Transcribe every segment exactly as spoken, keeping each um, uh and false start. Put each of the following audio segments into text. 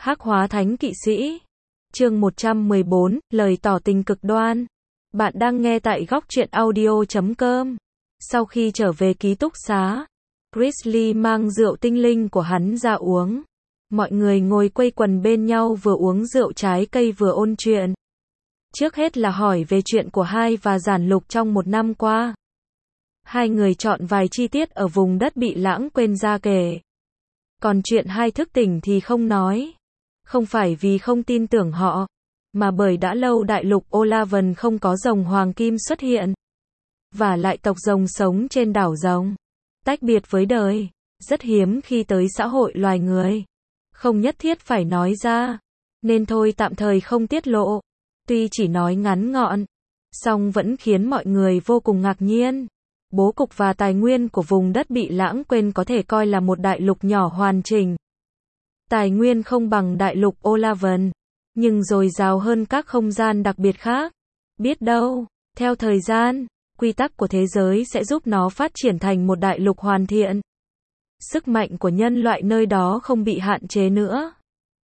Hắc hóa thánh kỵ sĩ. Chương một trăm mười bốn, lời tỏ tình cực đoan. Bạn đang nghe tại góc truyện audio chấm com. Sau khi trở về ký túc xá, Grizzly mang rượu tinh linh của hắn ra uống. Mọi người ngồi quây quần bên nhau vừa uống rượu trái cây vừa ôn chuyện. Trước hết là hỏi về chuyện của hai và Giản Lục trong một năm qua. Hai người chọn vài chi tiết ở vùng đất bị lãng quên ra kể. Còn chuyện hai thức tỉnh thì không nói. Không phải vì không tin tưởng họ, mà bởi đã lâu đại lục Olavan không có rồng hoàng kim xuất hiện. Và lại tộc rồng sống trên đảo rồng, tách biệt với đời, rất hiếm khi tới xã hội loài người. Không nhất thiết phải nói ra, nên thôi tạm thời không tiết lộ. Tuy chỉ nói ngắn gọn, song vẫn khiến mọi người vô cùng ngạc nhiên. Bố cục và tài nguyên của vùng đất bị lãng quên có thể coi là một đại lục nhỏ hoàn chỉnh. Tài nguyên không bằng đại lục Olavan, nhưng dồi dào hơn các không gian đặc biệt khác. Biết đâu, theo thời gian, quy tắc của thế giới sẽ giúp nó phát triển thành một đại lục hoàn thiện. Sức mạnh của nhân loại nơi đó không bị hạn chế nữa.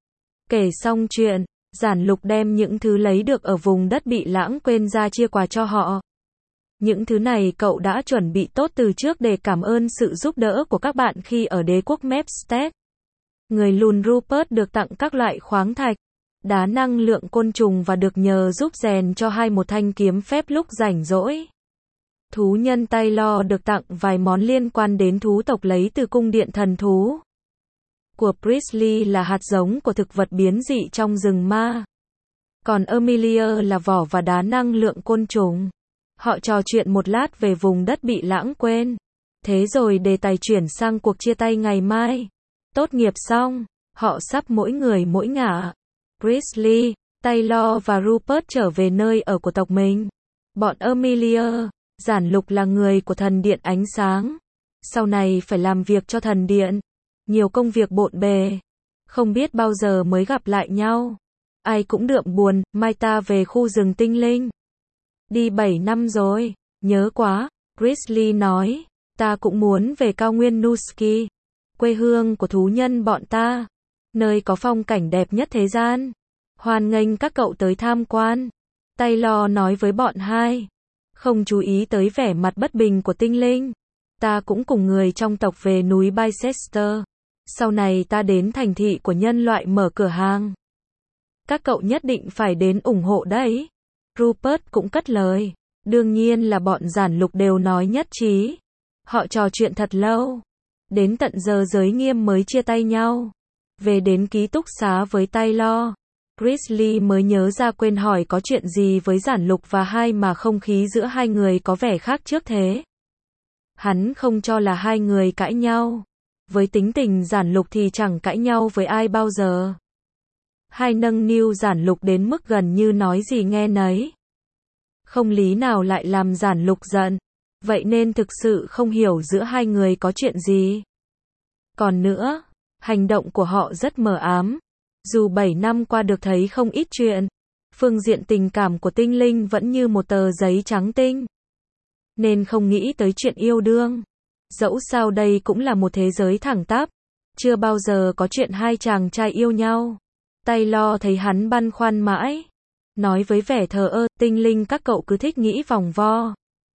Kể xong chuyện, Giản Lục đem những thứ lấy được ở vùng đất bị lãng quên ra chia quà cho họ. Những thứ này cậu đã chuẩn bị tốt từ trước để cảm ơn sự giúp đỡ của các bạn khi ở đế quốc Mepstead. Người lùn Rupert được tặng các loại khoáng thạch, đá năng lượng côn trùng và được nhờ giúp rèn cho hai một thanh kiếm phép lúc rảnh rỗi. Thú nhân Taylor được tặng vài món liên quan đến thú tộc lấy từ cung điện thần thú. Của Priestley là hạt giống của thực vật biến dị trong rừng ma. Còn Amelia là vỏ và đá năng lượng côn trùng. Họ trò chuyện một lát về vùng đất bị lãng quên. Thế rồi đề tài chuyển sang cuộc chia tay ngày mai. Tốt nghiệp xong, họ sắp mỗi người mỗi ngả. Priestley, Taylor và Rupert trở về nơi ở của tộc mình. Bọn Amelia, Giản Lục là người của thần điện ánh sáng. Sau này phải làm việc cho thần điện. Nhiều công việc bộn bề. Không biết bao giờ mới gặp lại nhau. Ai cũng đượm buồn, mai ta về khu rừng tinh linh. Đi bảy năm rồi, nhớ quá, Grizzly nói. Ta cũng muốn về cao nguyên Nuski, quê hương của thú nhân bọn ta, nơi có phong cảnh đẹp nhất thế gian. Hoan nghênh các cậu tới tham quan. Taylor nói với bọn hai. Không chú ý tới vẻ mặt bất bình của tinh linh. Ta cũng cùng người trong tộc về núi Bicester. Sau này ta đến thành thị của nhân loại mở cửa hàng. Các cậu nhất định phải đến ủng hộ đấy. Rupert cũng cất lời. Đương nhiên là bọn Giản Lục đều nói nhất trí. Họ trò chuyện thật lâu. Đến tận giờ giới nghiêm mới chia tay nhau. Về đến ký túc xá với Taylor, Grizzly mới nhớ ra quên hỏi có chuyện gì với Giản Lục và hai mà không khí giữa hai người có vẻ khác trước thế. Hắn không cho là hai người cãi nhau. Với tính tình Giản Lục thì chẳng cãi nhau với ai bao giờ. Hai nâng niu Giản Lục đến mức gần như nói gì nghe nấy. Không lý nào lại làm Giản Lục giận. Vậy nên thực sự không hiểu giữa hai người có chuyện gì. Còn nữa, hành động của họ rất mờ ám. Dù bảy năm qua được thấy không ít chuyện, phương diện tình cảm của tinh linh vẫn như một tờ giấy trắng tinh. Nên không nghĩ tới chuyện yêu đương. Dẫu sao đây cũng là một thế giới thẳng tắp. Chưa bao giờ có chuyện hai chàng trai yêu nhau. Taylor thấy hắn băn khoăn mãi. Nói với vẻ thờ ơ, tinh linh các cậu cứ thích nghĩ vòng vo.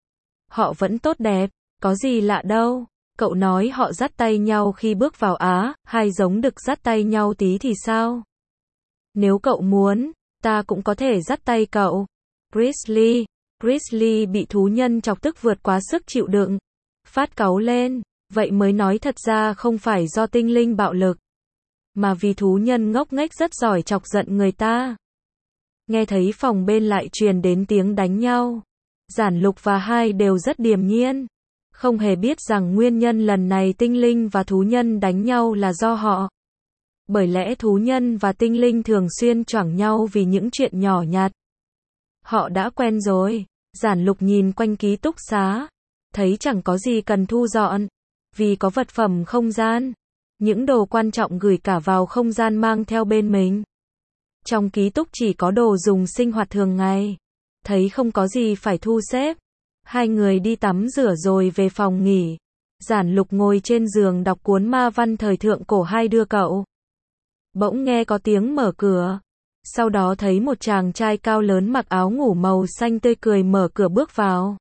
Họ vẫn tốt đẹp, có gì lạ đâu. Cậu nói họ dắt tay nhau khi bước vào Á, hai giống đực dắt tay nhau tí thì sao? Nếu cậu muốn, ta cũng có thể dắt tay cậu. Grizzly, Grizzly bị thú nhân chọc tức vượt quá sức chịu đựng. Phát cáu lên, vậy mới nói thật ra không phải do tinh linh bạo lực. Mà vì thú nhân ngốc nghếch rất giỏi chọc giận người ta. Nghe thấy phòng bên lại truyền đến tiếng đánh nhau. Giản Lục và hai đều rất điềm nhiên. Không hề biết rằng nguyên nhân lần này tinh linh và thú nhân đánh nhau là do họ. Bởi lẽ thú nhân và tinh linh thường xuyên choảng nhau vì những chuyện nhỏ nhặt. Họ đã quen rồi. Giản Lục nhìn quanh ký túc xá. Thấy chẳng có gì cần thu dọn. Vì có vật phẩm không gian. Những đồ quan trọng gửi cả vào không gian mang theo bên mình. Trong ký túc chỉ có đồ dùng sinh hoạt thường ngày. Thấy không có gì phải thu xếp. Hai người đi tắm rửa rồi về phòng nghỉ. Giản Lục ngồi trên giường đọc cuốn ma văn thời thượng cổ hai đưa cậu. Bỗng nghe có tiếng mở cửa. Sau đó thấy một chàng trai cao lớn mặc áo ngủ màu xanh tươi cười mở cửa bước vào.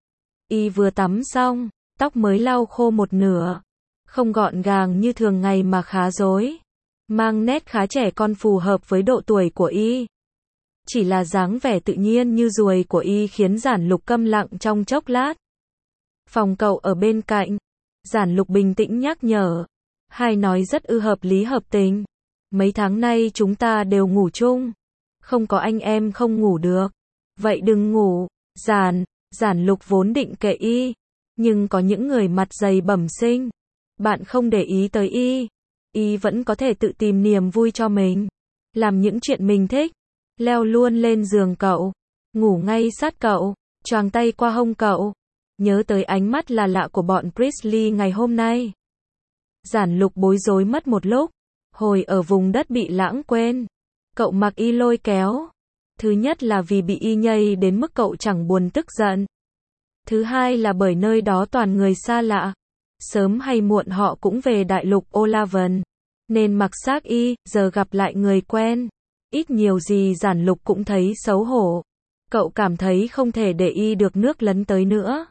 Y vừa tắm xong, tóc mới lau khô một nửa. Không gọn gàng như thường ngày mà khá rối. Mang nét khá trẻ con phù hợp với độ tuổi của Y. Chỉ là dáng vẻ tự nhiên như ruồi của Y khiến Giản Lục câm lặng trong chốc lát. Phòng cậu ở bên cạnh. Giản Lục bình tĩnh nhắc nhở. Hai nói rất ư hợp lý hợp tình. Mấy tháng nay chúng ta đều ngủ chung. Không có anh em không ngủ được. Vậy đừng ngủ. Giản, Giản Lục vốn định kệ Y. Nhưng có những người mặt dày bẩm sinh. Bạn không để ý tới Y. Y vẫn có thể tự tìm niềm vui cho mình. Làm những chuyện mình thích. Leo luôn lên giường cậu. Ngủ ngay sát cậu. Choàng tay qua hông cậu. Nhớ tới ánh mắt là lạ của bọn Priestley ngày hôm nay. Giản Lục bối rối mất một lúc. Hồi ở vùng đất bị lãng quên. Cậu mặc Y lôi kéo. Thứ nhất là vì bị Y nhây đến mức cậu chẳng buồn tức giận. Thứ hai là bởi nơi đó toàn người xa lạ. Sớm hay muộn họ cũng về đại lục Olaven. Nên mặc xác Y, giờ gặp lại người quen. Ít nhiều gì Giản Lục cũng thấy xấu hổ. Cậu cảm thấy không thể để Y được nước lấn tới nữa.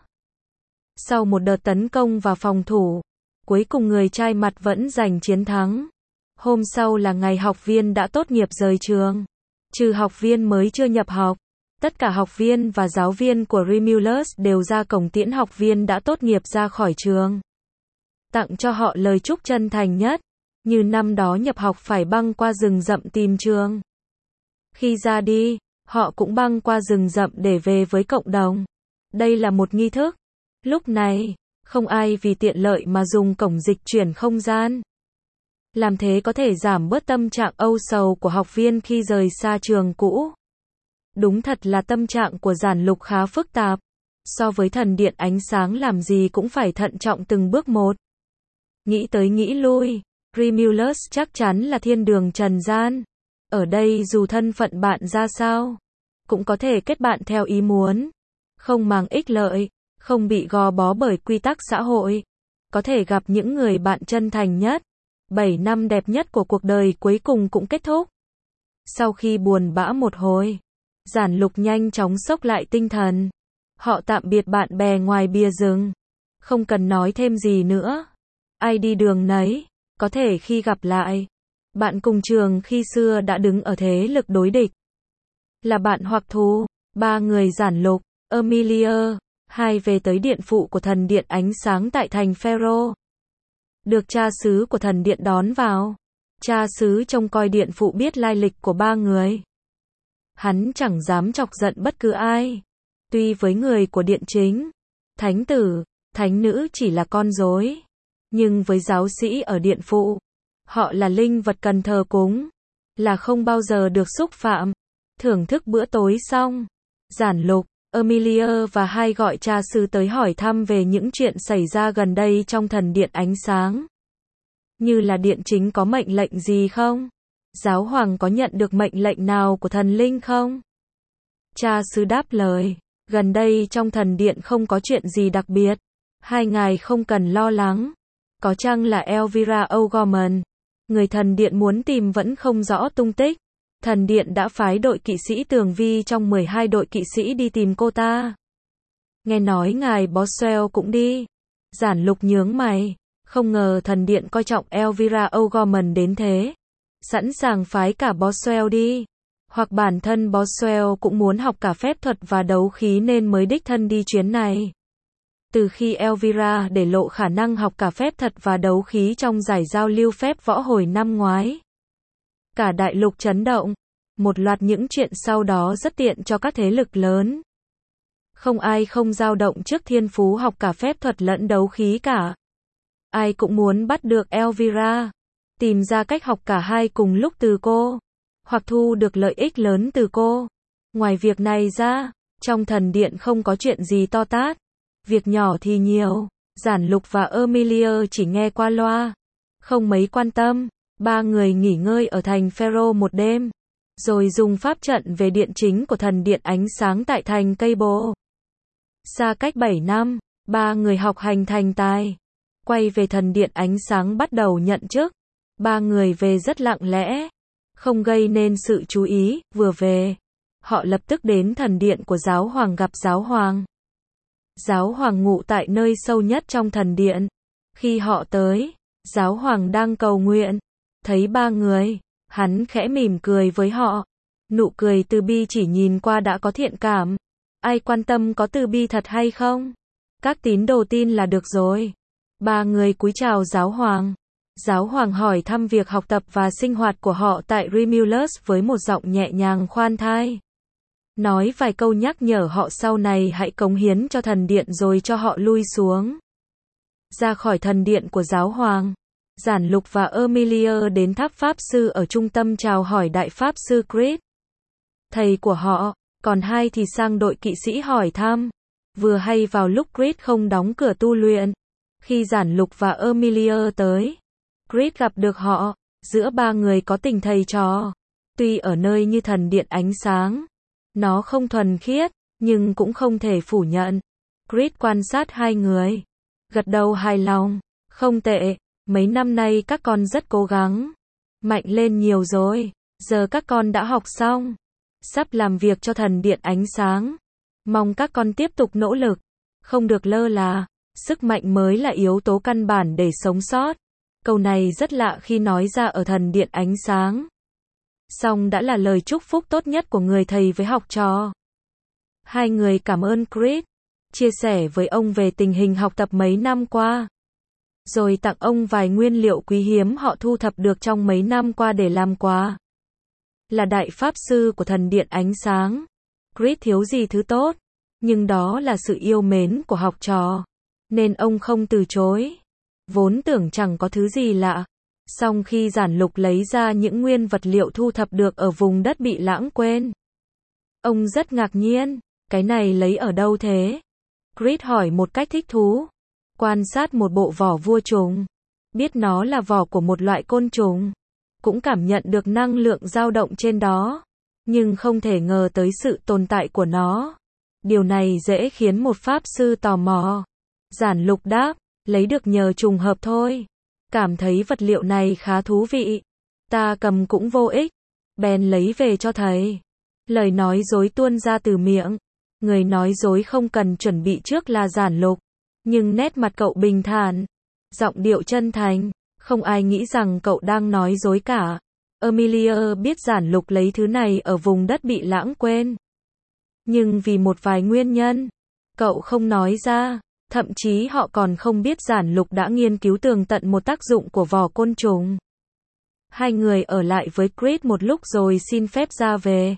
Sau một đợt tấn công và phòng thủ, cuối cùng người trai mặt vẫn giành chiến thắng. Hôm sau là ngày học viên đã tốt nghiệp rời trường. Trừ học viên mới chưa nhập học. Tất cả học viên và giáo viên của Remulus đều ra cổng tiễn học viên đã tốt nghiệp ra khỏi trường. Tặng cho họ lời chúc chân thành nhất. Như năm đó nhập học phải băng qua rừng rậm tìm trường. Khi ra đi, họ cũng băng qua rừng rậm để về với cộng đồng. Đây là một nghi thức. Lúc này, không ai vì tiện lợi mà dùng cổng dịch chuyển không gian. Làm thế có thể giảm bớt tâm trạng âu sầu của học viên khi rời xa trường cũ. Đúng thật là tâm trạng của Giản Lục khá phức tạp. So với thần điện ánh sáng làm gì cũng phải thận trọng từng bước một. Nghĩ tới nghĩ lui, Remulus chắc chắn là thiên đường trần gian. Ở đây dù thân phận bạn ra sao, cũng có thể kết bạn theo ý muốn. Không mang ích lợi, không bị gò bó bởi quy tắc xã hội. Có thể gặp những người bạn chân thành nhất. Bảy năm đẹp nhất của cuộc đời cuối cùng cũng kết thúc. Sau khi buồn bã một hồi, Giản Lục nhanh chóng xốc lại tinh thần. Họ tạm biệt bạn bè ngoài bìa rừng. Không cần nói thêm gì nữa. Ai đi đường nấy, có thể khi gặp lại. Bạn cùng trường khi xưa đã đứng ở thế lực đối địch. Là bạn hoặc thù, ba người Giản Lục, Emilia, hai về tới điện phụ của thần điện ánh sáng tại thành Pharaoh. Được cha xứ của thần điện đón vào. Cha xứ trông coi điện phụ biết lai lịch của ba người. Hắn chẳng dám chọc giận bất cứ ai. Tuy với người của điện chính, thánh tử, thánh nữ chỉ là con rối. Nhưng với giáo sĩ ở điện phụ, họ là linh vật cần thờ cúng. Là không bao giờ được xúc phạm. Thưởng thức bữa tối xong, Giản Lục, Emilia và hai gọi cha xứ tới hỏi thăm về những chuyện xảy ra gần đây trong thần điện ánh sáng. Như là điện chính có mệnh lệnh gì không? Giáo hoàng có nhận được mệnh lệnh nào của thần linh không? Cha xứ đáp lời, gần đây trong thần điện không có chuyện gì đặc biệt. Hai ngài không cần lo lắng. Có chăng là Elvira O'Gorman, người thần điện muốn tìm vẫn không rõ tung tích. Thần điện đã phái đội kỵ sĩ tường vi trong mười hai đội kỵ sĩ đi tìm cô ta. Nghe nói ngài Boswell cũng đi. Giản Lục nhướng mày. Không ngờ thần điện coi trọng Elvira O'Gorman đến thế. Sẵn sàng phái cả Boswell đi. Hoặc bản thân Boswell cũng muốn học cả phép thuật và đấu khí nên mới đích thân đi chuyến này. Từ khi Elvira để lộ khả năng học cả phép thuật và đấu khí trong giải giao lưu phép võ hồi năm ngoái. Cả đại lục chấn động. Một loạt những chuyện sau đó rất tiện cho các thế lực lớn. Không ai không dao động trước thiên phú học cả phép thuật lẫn đấu khí cả. Ai cũng muốn bắt được Elvira. Tìm ra cách học cả hai cùng lúc từ cô. Hoặc thu được lợi ích lớn từ cô. Ngoài việc này ra, trong thần điện không có chuyện gì to tát. Việc nhỏ thì nhiều. Giản Lục và Emilia chỉ nghe qua loa. Không mấy quan tâm. Ba người nghỉ ngơi ở thành Pharaoh một đêm. Rồi dùng pháp trận về điện chính của thần điện ánh sáng tại thành Cable. Xa cách bảy năm, ba người học hành thành tài. Quay về thần điện ánh sáng bắt đầu nhận chức. Ba người về rất lặng lẽ, không gây nên sự chú ý, vừa về, họ lập tức đến thần điện của giáo hoàng gặp giáo hoàng. Giáo hoàng ngụ tại nơi sâu nhất trong thần điện. Khi họ tới, giáo hoàng đang cầu nguyện, thấy ba người, hắn khẽ mỉm cười với họ. Nụ cười từ bi chỉ nhìn qua đã có thiện cảm. Ai quan tâm có từ bi thật hay không? Các tín đồ tin là được rồi. Ba người cúi chào giáo hoàng. Giáo hoàng hỏi thăm việc học tập và sinh hoạt của họ tại Remulus với một giọng nhẹ nhàng khoan thai. Nói vài câu nhắc nhở họ sau này hãy cống hiến cho thần điện rồi cho họ lui xuống. Ra khỏi thần điện của giáo hoàng, Giản Lục và Emilia đến tháp pháp sư ở trung tâm chào hỏi đại pháp sư Chris, thầy của họ, còn hai thì sang đội kỵ sĩ hỏi thăm. Vừa hay vào lúc Chris không đóng cửa tu luyện, khi Giản Lục và Emilia tới, Chris gặp được họ, giữa ba người có tình thầy trò. Tuy ở nơi như thần điện ánh sáng, nó không thuần khiết, nhưng cũng không thể phủ nhận. Chris quan sát hai người, gật đầu hài lòng, không tệ, mấy năm nay các con rất cố gắng, mạnh lên nhiều rồi, giờ các con đã học xong, sắp làm việc cho thần điện ánh sáng. Mong các con tiếp tục nỗ lực, không được lơ là, sức mạnh mới là yếu tố căn bản để sống sót. Câu này rất lạ khi nói ra ở thần điện ánh sáng. Song đã là lời chúc phúc tốt nhất của người thầy với học trò. Hai người cảm ơn Chris, chia sẻ với ông về tình hình học tập mấy năm qua, rồi tặng ông vài nguyên liệu quý hiếm họ thu thập được trong mấy năm qua để làm quà. Là đại pháp sư của thần điện ánh sáng, Chris thiếu gì thứ tốt, nhưng đó là sự yêu mến của học trò, nên ông không từ chối. Vốn tưởng chẳng có thứ gì lạ, song khi Giản Lục lấy ra những nguyên vật liệu thu thập được ở vùng đất bị lãng quên, ông rất ngạc nhiên, cái này lấy ở đâu thế? Chris hỏi một cách thích thú. Quan sát một bộ vỏ vua trùng, biết nó là vỏ của một loại côn trùng, cũng cảm nhận được năng lượng dao động trên đó, nhưng không thể ngờ tới sự tồn tại của nó. Điều này dễ khiến một pháp sư tò mò. Giản Lục đáp, lấy được nhờ trùng hợp thôi. Cảm thấy vật liệu này khá thú vị. Ta cầm cũng vô ích. Bèn lấy về cho thầy. Lời nói dối tuôn ra từ miệng. Người nói dối không cần chuẩn bị trước là Giản Lục. Nhưng nét mặt cậu bình thản. Giọng điệu chân thành. Không ai nghĩ rằng cậu đang nói dối cả. Emilia biết Giản Lục lấy thứ này ở vùng đất bị lãng quên. Nhưng vì một vài nguyên nhân, cậu không nói ra. Thậm chí họ còn không biết Giản Lục đã nghiên cứu tường tận một tác dụng của vỏ côn trùng. Hai người ở lại với Chris một lúc rồi xin phép ra về.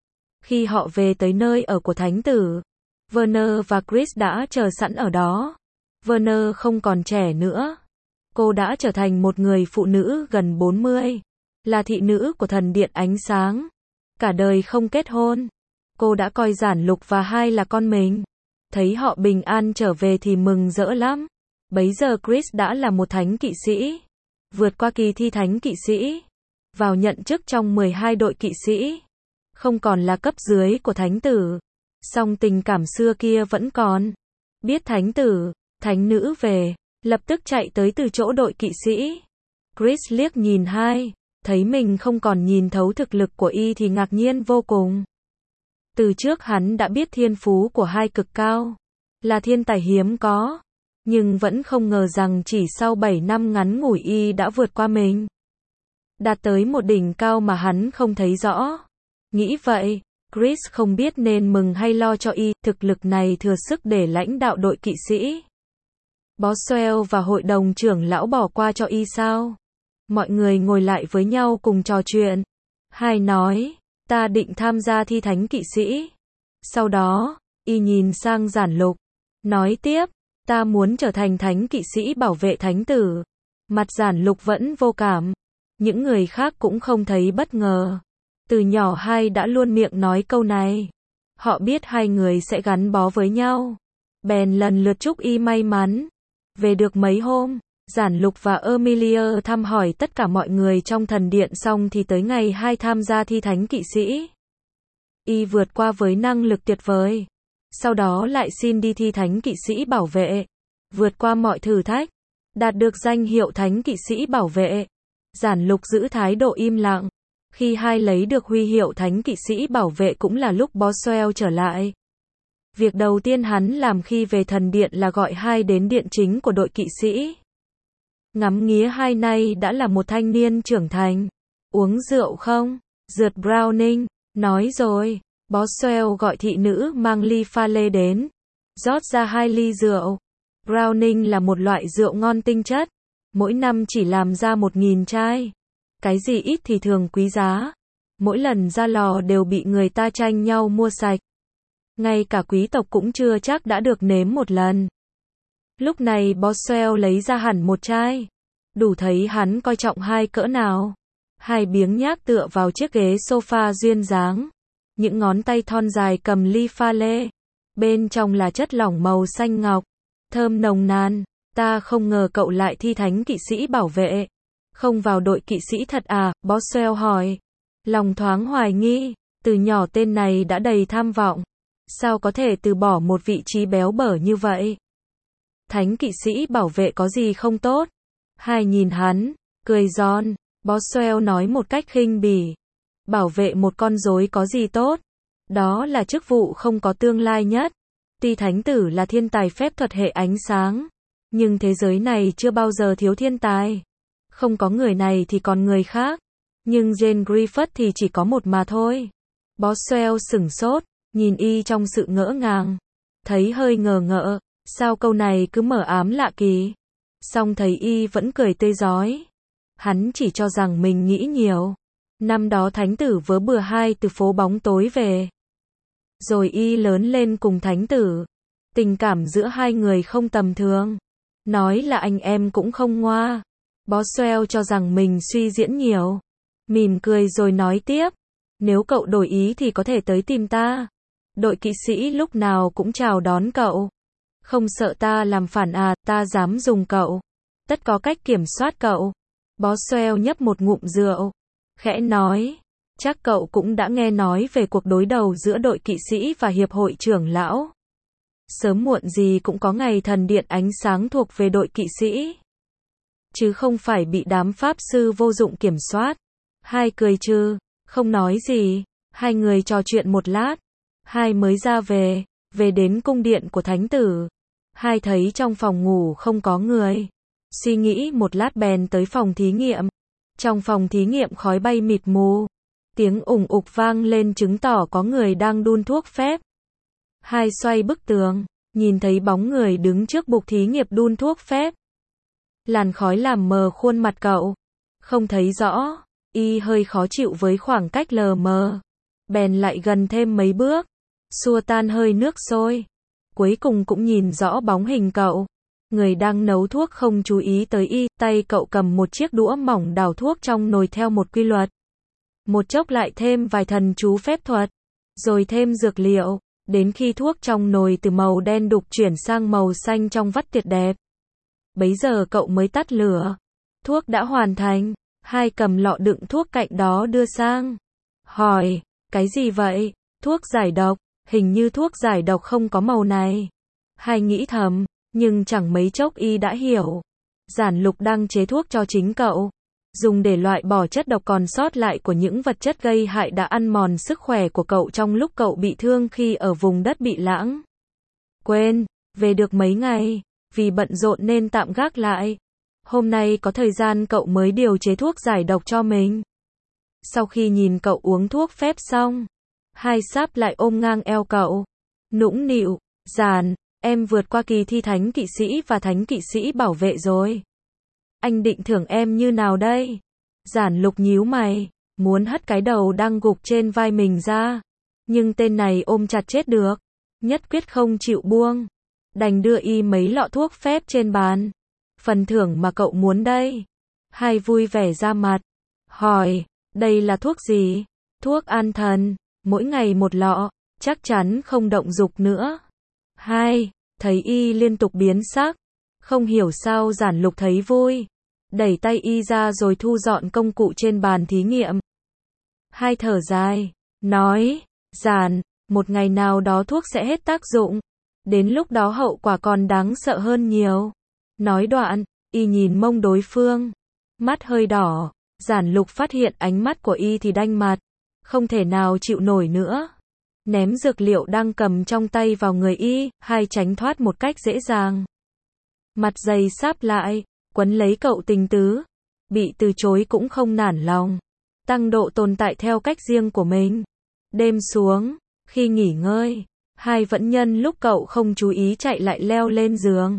Khi họ về tới nơi ở của thánh tử, Werner và Chris đã chờ sẵn ở đó. Werner không còn trẻ nữa. Cô đã trở thành một người phụ nữ gần bốn mươi, là thị nữ của thần điện ánh sáng. Cả đời không kết hôn. Cô đã coi Giản Lục và hai là con mình. Thấy họ bình an trở về thì mừng rỡ lắm. Bấy giờ Chris đã là một thánh kỵ sĩ, vượt qua kỳ thi thánh kỵ sĩ, vào nhận chức trong mười hai đội kỵ sĩ, không còn là cấp dưới của thánh tử. Song tình cảm xưa kia vẫn còn. Biết thánh tử, thánh nữ về, lập tức chạy tới từ chỗ đội kỵ sĩ. Chris liếc nhìn hai, thấy mình không còn nhìn thấu thực lực của y thì ngạc nhiên vô cùng. Từ trước hắn đã biết thiên phú của hai cực cao, là thiên tài hiếm có, nhưng vẫn không ngờ rằng chỉ sau bảy năm ngắn ngủi y đã vượt qua mình, đạt tới một đỉnh cao mà hắn không thấy rõ. Nghĩ vậy, Chris không biết nên mừng hay lo cho y, thực lực này thừa sức để lãnh đạo đội kỵ sĩ. Boswell và hội đồng trưởng lão bỏ qua cho y sao? Mọi người ngồi lại với nhau cùng trò chuyện. Hai nói, ta định tham gia thi thánh kỵ sĩ. Sau đó, y nhìn sang Giản Lục, nói tiếp, ta muốn trở thành thánh kỵ sĩ bảo vệ thánh tử. Mặt Giản Lục vẫn vô cảm. Những người khác cũng không thấy bất ngờ. Từ nhỏ hai đã luôn miệng nói câu này. Họ biết hai người sẽ gắn bó với nhau. Bèn lần lượt chúc y may mắn. Về được mấy hôm, Giản Lục và Emilia thăm hỏi tất cả mọi người trong thần điện xong thì tới ngày hai tham gia thi thánh kỵ sĩ. Y vượt qua với năng lực tuyệt vời. Sau đó lại xin đi thi thánh kỵ sĩ bảo vệ. Vượt qua mọi thử thách. Đạt được danh hiệu thánh kỵ sĩ bảo vệ. Giản Lục giữ thái độ im lặng. Khi hai lấy được huy hiệu thánh kỵ sĩ bảo vệ cũng là lúc Boswell trở lại. Việc đầu tiên hắn làm khi về thần điện là gọi hai đến điện chính của đội kỵ sĩ. Ngắm nghía hai nay đã là một thanh niên trưởng thành. Uống rượu không? Rượt Browning. Nói rồi. Boswell gọi thị nữ mang ly pha lê đến. Rót ra hai ly rượu. Browning là một loại rượu ngon tinh chất. Mỗi năm chỉ làm ra một nghìn chai. Cái gì ít thì thường quý giá. Mỗi lần ra lò đều bị người ta tranh nhau mua sạch. Ngay cả quý tộc cũng chưa chắc đã được nếm một lần. Lúc này Boswell lấy ra hẳn một chai. Đủ thấy hắn coi trọng hai cỡ nào. Hai biếng nhác tựa vào chiếc ghế sofa duyên dáng. Những ngón tay thon dài cầm ly pha lê. Bên trong là chất lỏng màu xanh ngọc. Thơm nồng nàn. Ta không ngờ cậu lại thi thánh kỵ sĩ bảo vệ. Không vào đội kỵ sĩ thật à? Boswell hỏi. Lòng thoáng hoài nghi. Từ nhỏ tên này đã đầy tham vọng. Sao có thể từ bỏ một vị trí béo bở như vậy? Thánh kỵ sĩ bảo vệ có gì không tốt? Hai nhìn hắn, cười giòn. Boswell nói một cách khinh bỉ. Bảo vệ một con rối có gì tốt? Đó là chức vụ không có tương lai nhất. Tuy thánh tử là thiên tài phép thuật hệ ánh sáng, nhưng thế giới này chưa bao giờ thiếu thiên tài. Không có người này thì còn người khác. Nhưng Jane Griffith thì chỉ có một mà thôi. Boswell sửng sốt, nhìn y trong sự ngỡ ngàng. Thấy hơi ngờ ngợ, sao câu này cứ mờ ám lạ kỳ. Song thấy y vẫn cười tươi rói. Hắn chỉ cho rằng mình nghĩ nhiều. Năm đó thánh tử vớ bừa hai từ phố bóng tối về. Rồi y lớn lên cùng thánh tử. Tình cảm giữa hai người không tầm thường. Nói là anh em cũng không ngoa. Boswell cho rằng mình suy diễn nhiều. Mỉm cười rồi nói tiếp. Nếu cậu đổi ý thì có thể tới tìm ta. Đội kỵ sĩ lúc nào cũng chào đón cậu. Không sợ ta làm phản à, ta dám dùng cậu. Tất có cách kiểm soát cậu. Boswell nhấp một ngụm rượu. Khẽ nói. Chắc cậu cũng đã nghe nói về cuộc đối đầu giữa đội kỵ sĩ và hiệp hội trưởng lão. Sớm muộn gì cũng có ngày thần điện ánh sáng thuộc về đội kỵ sĩ. Chứ không phải bị đám pháp sư vô dụng kiểm soát. Hai cười trừ, không nói gì. Hai người trò chuyện một lát. Hai mới ra về, về đến cung điện của thánh tử. Hai thấy trong phòng ngủ không có người. Suy nghĩ một lát bèn tới phòng thí nghiệm. Trong phòng thí nghiệm khói bay mịt mù. Tiếng ủng ục vang lên chứng tỏ có người đang đun thuốc phép. Hai xoay bức tường, nhìn thấy bóng người đứng trước bục thí nghiệm đun thuốc phép. Làn khói làm mờ khuôn mặt cậu. Không thấy rõ, y hơi khó chịu với khoảng cách lờ mờ. Bèn lại gần thêm mấy bước, xua tan hơi nước sôi. Cuối cùng cũng nhìn rõ bóng hình cậu. Người đang nấu thuốc không chú ý tới y, tay cậu cầm một chiếc đũa mỏng đảo thuốc trong nồi theo một quy luật. Một chốc lại thêm vài thần chú phép thuật, rồi thêm dược liệu, đến khi thuốc trong nồi từ màu đen đục chuyển sang màu xanh trong vắt tuyệt đẹp. Bấy giờ cậu mới tắt lửa. Thuốc đã hoàn thành, hai cầm lọ đựng thuốc cạnh đó đưa sang. Hỏi, cái gì vậy? Thuốc giải độc, hình như thuốc giải độc không có màu này. Hai nghĩ thầm, nhưng chẳng mấy chốc y đã hiểu. Giản Lục đang chế thuốc cho chính cậu. Dùng để loại bỏ chất độc còn sót lại của những vật chất gây hại đã ăn mòn sức khỏe của cậu trong lúc cậu bị thương khi ở vùng đất bị lãng quên. Về được mấy ngày, vì bận rộn nên tạm gác lại. Hôm nay có thời gian cậu mới điều chế thuốc giải độc cho mình. Sau khi nhìn cậu uống thuốc phép xong, hai sáp lại ôm ngang eo cậu. Nũng nịu, Giản, em vượt qua kỳ thi thánh kỵ sĩ và thánh kỵ sĩ bảo vệ rồi. Anh định thưởng em như nào đây? Giản Lục nhíu mày, muốn hất cái đầu đang gục trên vai mình ra. Nhưng tên này ôm chặt chết được. Nhất quyết không chịu buông. Đành đưa y mấy lọ thuốc phép trên bàn. Phần thưởng mà cậu muốn đây. Hai vui vẻ ra mặt. Hỏi, đây là thuốc gì? Thuốc an thần, mỗi ngày một lọ, chắc chắn không động dục nữa. Hai, thấy y liên tục biến sắc. Không hiểu sao Giản Lục thấy vui. Đẩy tay y ra rồi thu dọn công cụ trên bàn thí nghiệm. Hai thở dài, nói, Giản, một ngày nào đó thuốc sẽ hết tác dụng. Đến lúc đó hậu quả còn đáng sợ hơn nhiều. Nói đoạn, y nhìn mông đối phương. Mắt hơi đỏ, Giản Lục phát hiện ánh mắt của y thì đanh mặt, không thể nào chịu nổi nữa. Ném dược liệu đang cầm trong tay vào người y, hay tránh thoát một cách dễ dàng. Mặt dày sáp lại, quấn lấy cậu tình tứ. Bị từ chối cũng không nản lòng. Tăng độ tồn tại theo cách riêng của mình. Đêm xuống, khi nghỉ ngơi, hai vẫn nhân lúc cậu không chú ý chạy lại leo lên giường.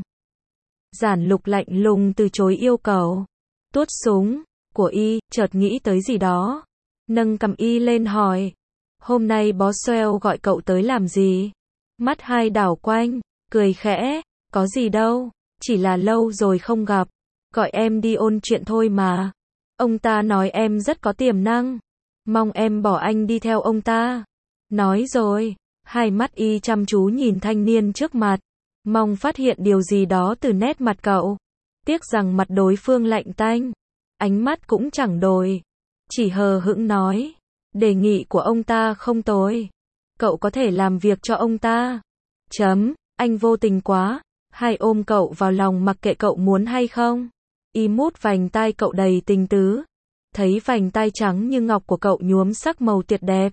Giản Lục lạnh lùng từ chối yêu cầu. Tuốt súng của y, chợt nghĩ tới gì đó. Nâng cầm y lên hỏi. Hôm nay Boswell gọi cậu tới làm gì? Mắt hai đảo quanh, cười khẽ. Có gì đâu, chỉ là lâu rồi không gặp. Gọi em đi ôn chuyện thôi mà. Ông ta nói em rất có tiềm năng. Mong em bỏ anh đi theo ông ta. Nói rồi, hai mắt y chăm chú nhìn thanh niên trước mặt. Mong phát hiện điều gì đó từ nét mặt cậu. Tiếc rằng mặt đối phương lạnh tanh. Ánh mắt cũng chẳng đổi. Chỉ hờ hững nói. Đề nghị của ông ta không tồi. Cậu có thể làm việc cho ông ta. Chấm, anh vô tình quá. Hai ôm cậu vào lòng mặc kệ cậu muốn hay không. Y mút vành tai cậu đầy tình tứ. Thấy vành tai trắng như ngọc của cậu nhuốm sắc màu tuyệt đẹp.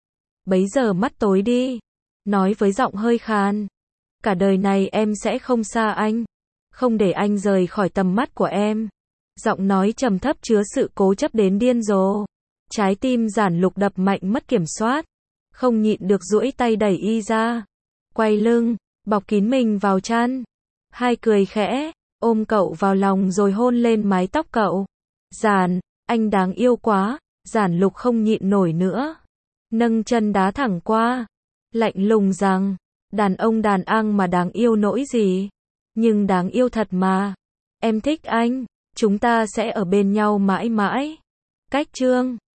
Bấy giờ mắt tối đi. Nói với giọng hơi khàn. Cả đời này em sẽ không xa anh. Không để anh rời khỏi tầm mắt của em. Giọng nói trầm thấp chứa sự cố chấp đến điên rồ. Trái tim Giản Lục đập mạnh mất kiểm soát. Không nhịn được duỗi tay đẩy y ra. Quay lưng, bọc kín mình vào chăn. Hai cười khẽ, ôm cậu vào lòng rồi hôn lên mái tóc cậu. Giản, anh đáng yêu quá. Giản Lục không nhịn nổi nữa. Nâng chân đá thẳng qua. Lạnh lùng rằng, đàn ông đàn ang mà đáng yêu nỗi gì. Nhưng đáng yêu thật mà. Em thích anh, chúng ta sẽ ở bên nhau mãi mãi. Cách chương